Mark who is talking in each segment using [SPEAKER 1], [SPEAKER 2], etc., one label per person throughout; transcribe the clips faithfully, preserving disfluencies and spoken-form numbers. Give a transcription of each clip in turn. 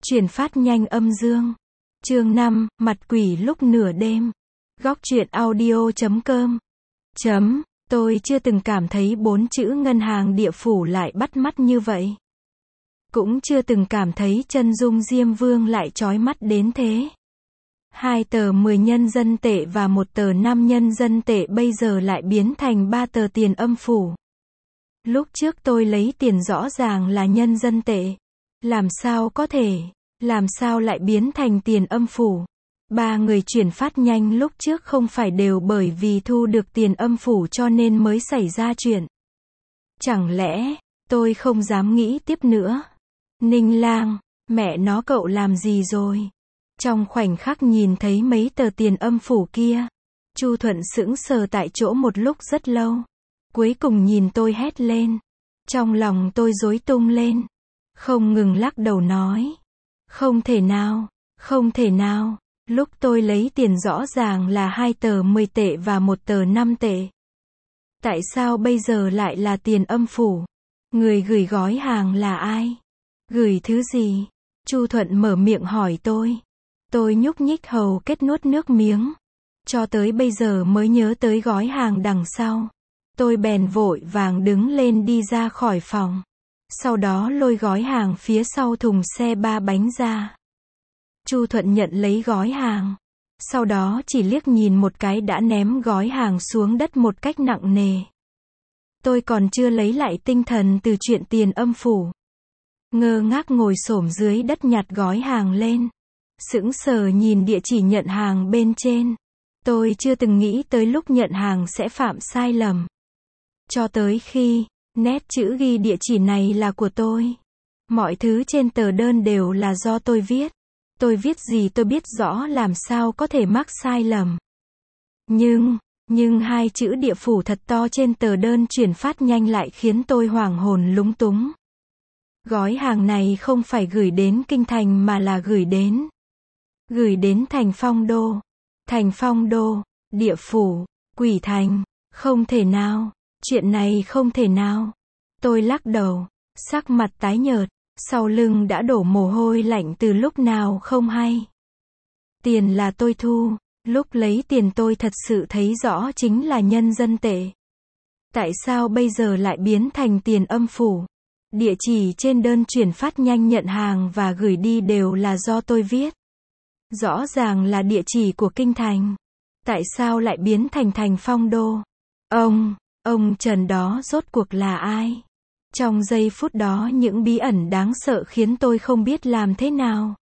[SPEAKER 1] Chuyển phát nhanh âm dương. Chương năm, mặt quỷ lúc nửa đêm. Góc truyện audio chấm com. Chấm, tôi chưa từng cảm thấy bốn chữ ngân hàng địa phủ lại bắt mắt như vậy. Cũng chưa từng cảm thấy chân dung Diêm Vương lại chói mắt đến thế. Hai tờ mười nhân dân tệ và một tờ năm nhân dân tệ bây giờ lại biến thành ba tờ tiền âm phủ. Lúc trước tôi lấy tiền rõ ràng là nhân dân tệ. Làm sao có thể, làm sao lại biến thành tiền âm phủ? Ba người chuyển phát nhanh lúc trước không phải đều bởi vì thu được tiền âm phủ cho nên mới xảy ra chuyện. Chẳng lẽ, tôi không dám nghĩ tiếp nữa. Ninh Lang, mẹ nó cậu làm gì rồi? Trong khoảnh khắc nhìn thấy mấy tờ tiền âm phủ kia, Chu Thuận sững sờ tại chỗ một lúc rất lâu. Cuối cùng nhìn tôi hét lên. Trong lòng tôi rối tung lên. Không ngừng lắc đầu nói. Không thể nào, không thể nào. Lúc tôi lấy tiền rõ ràng là hai tờ mười tệ và một tờ năm tệ. Tại sao bây giờ lại là tiền âm phủ? Người gửi gói hàng là ai? Gửi thứ gì? Chu Thuận mở miệng hỏi tôi. Tôi nhúc nhích hầu kết nuốt nước miếng. Cho tới bây giờ mới nhớ tới gói hàng đằng sau. Tôi bèn vội vàng đứng lên đi ra khỏi phòng. Sau đó lôi gói hàng phía sau thùng xe ba bánh ra. Chu Thuận nhận lấy gói hàng. Sau đó chỉ liếc nhìn một cái đã ném gói hàng xuống đất một cách nặng nề. Tôi còn chưa lấy lại tinh thần từ chuyện tiền âm phủ. Ngơ ngác ngồi xổm dưới đất nhặt gói hàng lên. Sững sờ nhìn địa chỉ nhận hàng bên trên. Tôi chưa từng nghĩ tới lúc nhận hàng sẽ phạm sai lầm. Cho tới khi, nét chữ ghi địa chỉ này là của tôi. Mọi thứ trên tờ đơn đều là do tôi viết. Tôi viết gì tôi biết rõ làm sao có thể mắc sai lầm. Nhưng, nhưng hai chữ địa phủ thật to trên tờ đơn chuyển phát nhanh lại khiến tôi hoảng hồn lúng túng. Gói hàng này không phải gửi đến Kinh Thành mà là gửi đến. Gửi đến thành Phong Đô. Thành Phong Đô, địa phủ, quỷ thành. Không thể nào, chuyện này không thể nào. Tôi lắc đầu, sắc mặt tái nhợt. Sau lưng đã đổ mồ hôi lạnh từ lúc nào không hay. Tiền là tôi thu, lúc lấy tiền tôi thật sự thấy rõ chính là nhân dân tệ. Tại sao bây giờ lại biến thành tiền âm phủ? Địa chỉ trên đơn chuyển phát nhanh nhận hàng và gửi đi đều là do tôi viết. Rõ ràng là địa chỉ của Kinh Thành. Tại sao lại biến thành thành Phong Đô? Ông, ông Trần đó rốt cuộc là ai? Trong giây phút đó những bí ẩn đáng sợ khiến tôi không biết làm thế nào.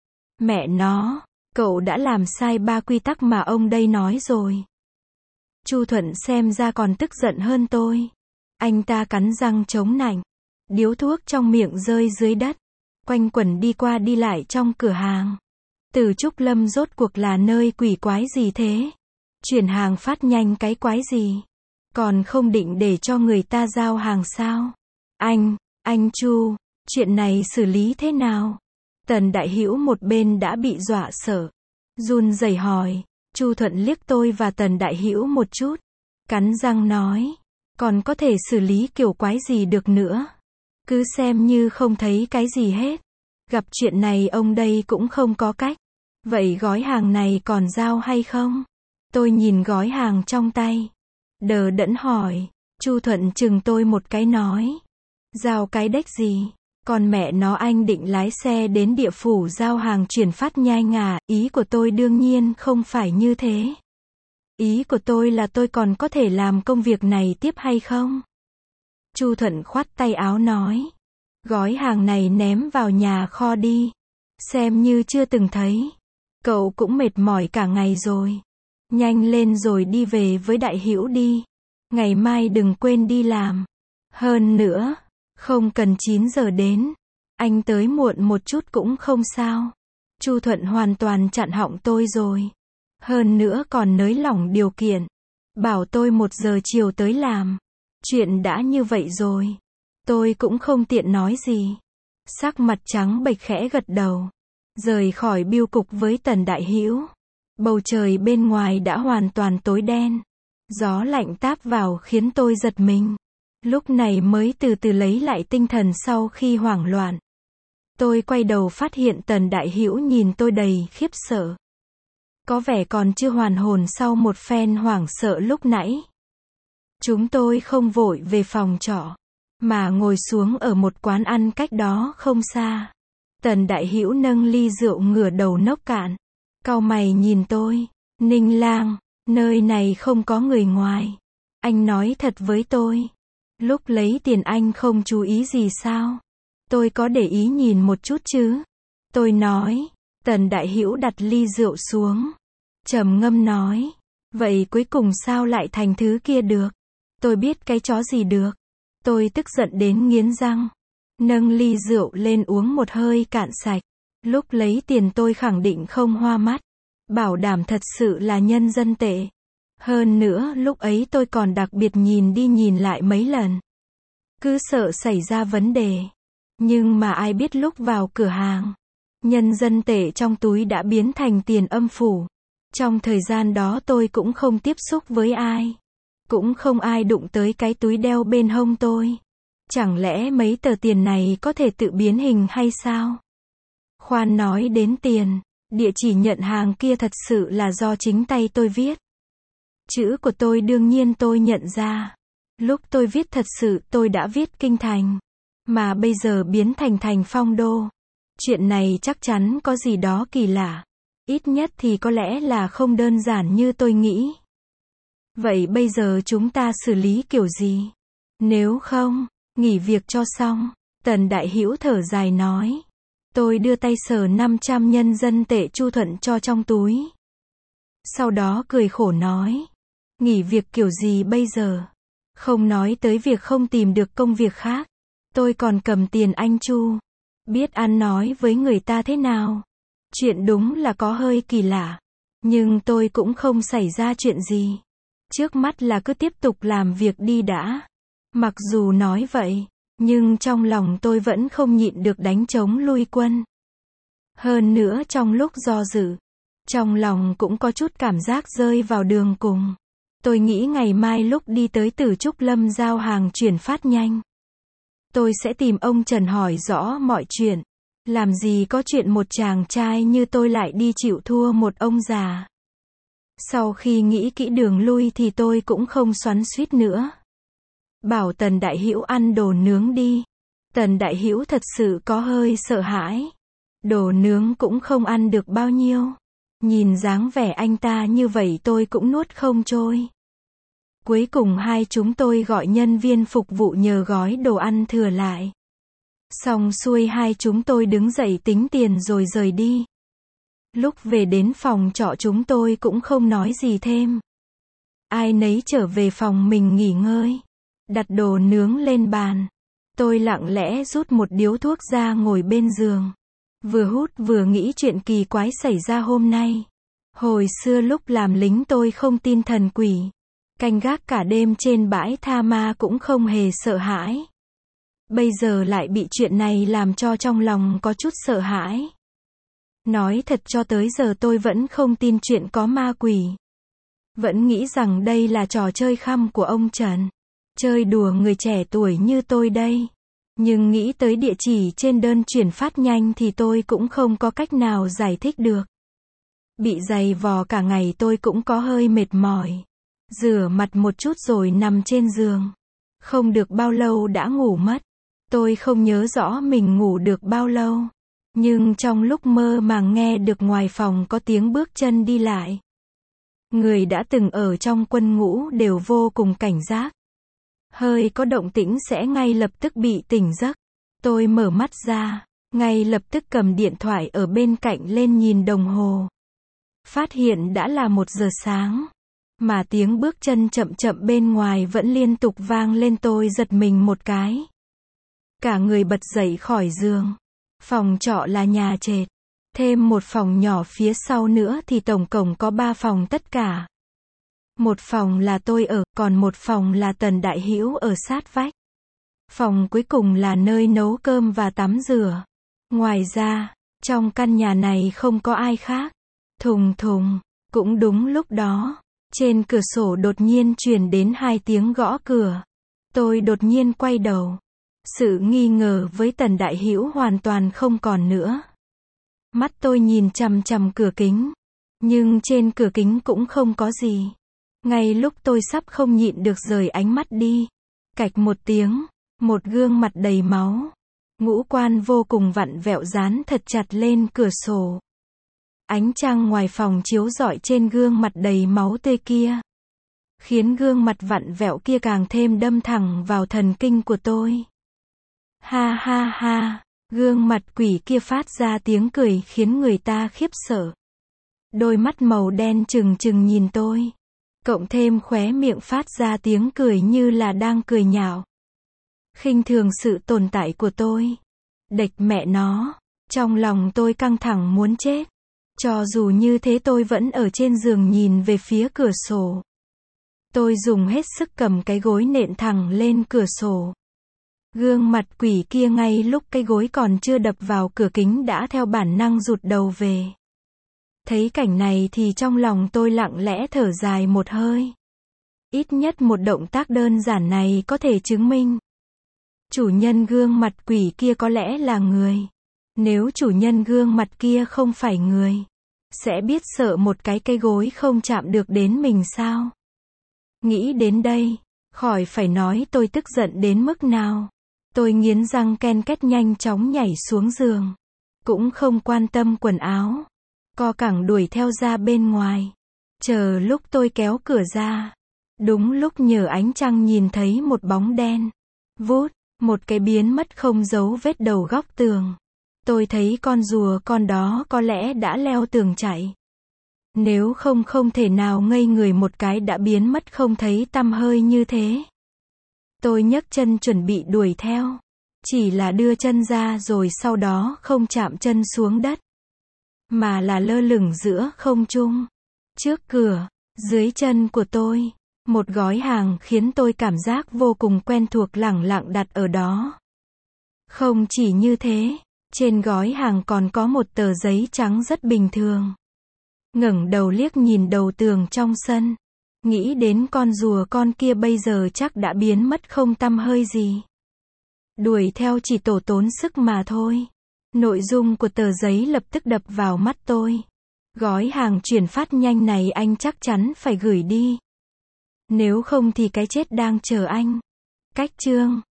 [SPEAKER 1] Mẹ nó, cậu đã làm sai ba quy tắc mà ông đây nói rồi. Chu Thuận xem ra còn tức giận hơn tôi. Anh ta cắn răng chống nạnh. Điếu thuốc trong miệng rơi dưới đất. Quanh quẩn đi qua đi lại trong cửa hàng. Từ Trúc Lâm rốt cuộc là nơi quỷ quái gì thế? Chuyển hàng phát nhanh cái quái gì? Còn không định để cho người ta giao hàng sao? Anh, anh Chu, chuyện này xử lý thế nào? Tần Đại Hữu một bên đã bị dọa sợ. Run rẩy hỏi. Chu Thuận liếc tôi và Tần Đại Hữu một chút. Cắn răng nói. Còn có thể xử lý kiểu quái gì được nữa? Cứ xem như không thấy cái gì hết. Gặp chuyện này ông đây cũng không có cách. Vậy gói hàng này còn giao hay không? Tôi nhìn gói hàng trong tay. Đờ đẫn hỏi. Chu Thuận chừng tôi một cái nói. Giao cái đếch gì? Còn mẹ nó anh định lái xe đến địa phủ giao hàng chuyển phát nhanh à? Ý của tôi đương nhiên không phải như thế. Ý của tôi là tôi còn có thể làm công việc này tiếp hay không? Chu Thuận khoát tay áo nói. Gói hàng này ném vào nhà kho đi. Xem như chưa từng thấy. Cậu cũng mệt mỏi cả ngày rồi. Nhanh lên rồi đi về với Đại Hữu đi. Ngày mai đừng quên đi làm. Hơn nữa, không cần chín giờ đến. Anh tới muộn một chút cũng không sao. Chu Thuận hoàn toàn chặn họng tôi rồi. Hơn nữa còn nới lỏng điều kiện. Bảo tôi một giờ chiều tới làm. Chuyện đã như vậy rồi. Tôi cũng không tiện nói gì. Sắc mặt trắng bệch khẽ gật đầu. Rời khỏi bưu cục với Tần Đại Hữu. Bầu trời bên ngoài đã hoàn toàn tối đen. Gió lạnh táp vào khiến tôi giật mình. Lúc này mới từ từ lấy lại tinh thần sau khi hoảng loạn. Tôi quay đầu phát hiện Tần Đại Hữu nhìn tôi đầy khiếp sợ. Có vẻ còn chưa hoàn hồn sau một phen hoảng sợ lúc nãy. Chúng tôi không vội về phòng trọ, mà ngồi xuống ở một quán ăn cách đó không xa. Tần Đại Hữu nâng ly rượu ngửa đầu nốc cạn. Cau mày nhìn tôi. Ninh Lang, nơi này không có người ngoài. Anh nói thật với tôi. Lúc lấy tiền anh không chú ý gì sao? Tôi có để ý nhìn một chút chứ? Tôi nói. Tần Đại Hữu đặt ly rượu xuống. Trầm ngâm nói. Vậy cuối cùng sao lại thành thứ kia được? Tôi biết cái chó gì được. Tôi tức giận đến nghiến răng. Nâng ly rượu lên uống một hơi cạn sạch. Lúc lấy tiền tôi khẳng định không hoa mắt. Bảo đảm thật sự là nhân dân tệ. Hơn nữa lúc ấy tôi còn đặc biệt nhìn đi nhìn lại mấy lần. Cứ sợ xảy ra vấn đề. Nhưng mà ai biết lúc vào cửa hàng, nhân dân tệ trong túi đã biến thành tiền âm phủ. Trong thời gian đó tôi cũng không tiếp xúc với ai. Cũng không ai đụng tới cái túi đeo bên hông tôi. Chẳng lẽ mấy tờ tiền này có thể tự biến hình hay sao? Khoan nói đến tiền, địa chỉ nhận hàng kia thật sự là do chính tay tôi viết. Chữ của tôi đương nhiên tôi nhận ra. Lúc tôi viết thật sự tôi đã viết kinh thành. Mà bây giờ biến thành thành Phong Đô. Chuyện này chắc chắn có gì đó kỳ lạ. Ít nhất thì có lẽ là không đơn giản như tôi nghĩ. Vậy bây giờ chúng ta xử lý kiểu gì? Nếu không, nghỉ việc cho xong. Tần Đại Hữu thở dài nói. Tôi đưa tay sờ năm trăm nhân dân tệ Chu Thuận cho trong túi. Sau đó cười khổ nói. Nghỉ việc kiểu gì bây giờ? Không nói tới việc không tìm được công việc khác. Tôi còn cầm tiền anh Chu. Biết ăn nói với người ta thế nào. Chuyện đúng là có hơi kỳ lạ. Nhưng tôi cũng không xảy ra chuyện gì. Trước mắt là cứ tiếp tục làm việc đi đã. Mặc dù nói vậy, nhưng trong lòng tôi vẫn không nhịn được đánh trống lui quân. Hơn nữa trong lúc do dự, trong lòng cũng có chút cảm giác rơi vào đường cùng. Tôi nghĩ ngày mai lúc đi tới Tử Trúc Lâm giao hàng chuyển phát nhanh. Tôi sẽ tìm ông Trần hỏi rõ mọi chuyện. Làm gì có chuyện một chàng trai như tôi lại đi chịu thua một ông già. Sau khi nghĩ kỹ đường lui thì tôi cũng không xoắn xuýt nữa. Bảo Tần Đại Hữu ăn đồ nướng đi. Tần Đại Hữu thật sự có hơi sợ hãi. Đồ nướng cũng không ăn được bao nhiêu. Nhìn dáng vẻ anh ta như vậy tôi cũng nuốt không trôi. Cuối cùng hai chúng tôi gọi nhân viên phục vụ nhờ gói đồ ăn thừa lại. Xong xuôi hai chúng tôi đứng dậy tính tiền rồi rời đi. Lúc về đến phòng trọ chúng tôi cũng không nói gì thêm. Ai nấy trở về phòng mình nghỉ ngơi. Đặt đồ nướng lên bàn. Tôi lặng lẽ rút một điếu thuốc ra ngồi bên giường. Vừa hút vừa nghĩ chuyện kỳ quái xảy ra hôm nay. Hồi xưa lúc làm lính tôi không tin thần quỷ. Canh gác cả đêm trên bãi tha ma cũng không hề sợ hãi. Bây giờ lại bị chuyện này làm cho trong lòng có chút sợ hãi. Nói thật cho tới giờ tôi vẫn không tin chuyện có ma quỷ. Vẫn nghĩ rằng đây là trò chơi khăm của ông Trần. Chơi đùa người trẻ tuổi như tôi đây. Nhưng nghĩ tới địa chỉ trên đơn chuyển phát nhanh thì tôi cũng không có cách nào giải thích được. Bị giày vò cả ngày tôi cũng có hơi mệt mỏi. Rửa mặt một chút rồi nằm trên giường. Không được bao lâu đã ngủ mất. Tôi không nhớ rõ mình ngủ được bao lâu. Nhưng trong lúc mơ màng nghe được ngoài phòng có tiếng bước chân đi lại. Người đã từng ở trong quân ngũ đều vô cùng cảnh giác. Hơi có động tĩnh sẽ ngay lập tức bị tỉnh giấc. Tôi mở mắt ra, ngay lập tức cầm điện thoại ở bên cạnh lên nhìn đồng hồ. Phát hiện đã là một giờ sáng. Mà tiếng bước chân chậm chậm bên ngoài vẫn liên tục vang lên tôi giật mình một cái. Cả người bật dậy khỏi giường. Phòng trọ là nhà trệt. Thêm một phòng nhỏ phía sau nữa thì tổng cộng có ba phòng tất cả. Một phòng là tôi ở, còn một phòng là Tần Đại Hữu ở sát vách. Phòng cuối cùng là nơi nấu cơm và tắm rửa. Ngoài ra, trong căn nhà này không có ai khác. Thùng thùng, cũng đúng lúc đó, trên cửa sổ đột nhiên truyền đến hai tiếng gõ cửa. Tôi đột nhiên quay đầu. Sự nghi ngờ với Tần Đại Hữu hoàn toàn không còn nữa. Mắt tôi nhìn chằm chằm cửa kính. Nhưng trên cửa kính cũng không có gì. Ngay lúc tôi sắp không nhịn được rời ánh mắt đi. Cạch một tiếng, một gương mặt đầy máu. Ngũ quan vô cùng vặn vẹo dán thật chặt lên cửa sổ. Ánh trăng ngoài phòng chiếu rọi trên gương mặt đầy máu tươi kia. Khiến gương mặt vặn vẹo kia càng thêm đâm thẳng vào thần kinh của tôi. Ha ha ha, gương mặt quỷ kia phát ra tiếng cười khiến người ta khiếp sợ. Đôi mắt màu đen trừng trừng nhìn tôi. Cộng thêm khóe miệng phát ra tiếng cười như là đang cười nhạo. Khinh thường sự tồn tại của tôi. Địch mẹ nó. Trong lòng tôi căng thẳng muốn chết. Cho dù như thế tôi vẫn ở trên giường nhìn về phía cửa sổ. Tôi dùng hết sức cầm cái gối nện thẳng lên cửa sổ. Gương mặt quỷ kia ngay lúc cái gối còn chưa đập vào cửa kính đã theo bản năng rụt đầu về. Thấy cảnh này thì trong lòng tôi lặng lẽ thở dài một hơi. Ít nhất một động tác đơn giản này có thể chứng minh. Chủ nhân gương mặt quỷ kia có lẽ là người. Nếu chủ nhân gương mặt kia không phải người, sẽ biết sợ một cái cây gối không chạm được đến mình sao? Nghĩ đến đây, khỏi phải nói tôi tức giận đến mức nào. Tôi nghiến răng ken két nhanh chóng nhảy xuống giường. Cũng không quan tâm quần áo. Co cẳng đuổi theo ra bên ngoài. Chờ lúc tôi kéo cửa ra. Đúng lúc nhờ ánh trăng nhìn thấy một bóng đen. Vút, một cái biến mất không dấu vết đầu góc tường. Tôi thấy con rùa con đó có lẽ đã leo tường chạy. Nếu không không thể nào ngây người một cái đã biến mất không thấy tăm hơi như thế. Tôi nhấc chân chuẩn bị đuổi theo. Chỉ là đưa chân ra rồi sau đó không chạm chân xuống đất. Mà là lơ lửng giữa không trung. Trước cửa, dưới chân của tôi. Một gói hàng khiến tôi cảm giác vô cùng quen thuộc lẳng lặng đặt ở đó. Không chỉ như thế, trên gói hàng còn có một tờ giấy trắng rất bình thường. Ngẩng đầu liếc nhìn đầu tường trong sân. Nghĩ đến con rùa con kia bây giờ chắc đã biến mất không tăm hơi gì. Đuổi theo chỉ tổ tốn sức mà thôi. Nội dung của tờ giấy lập tức đập vào mắt tôi. Gói hàng chuyển phát nhanh này anh chắc chắn phải gửi đi. Nếu không thì cái chết đang chờ anh. Cách chương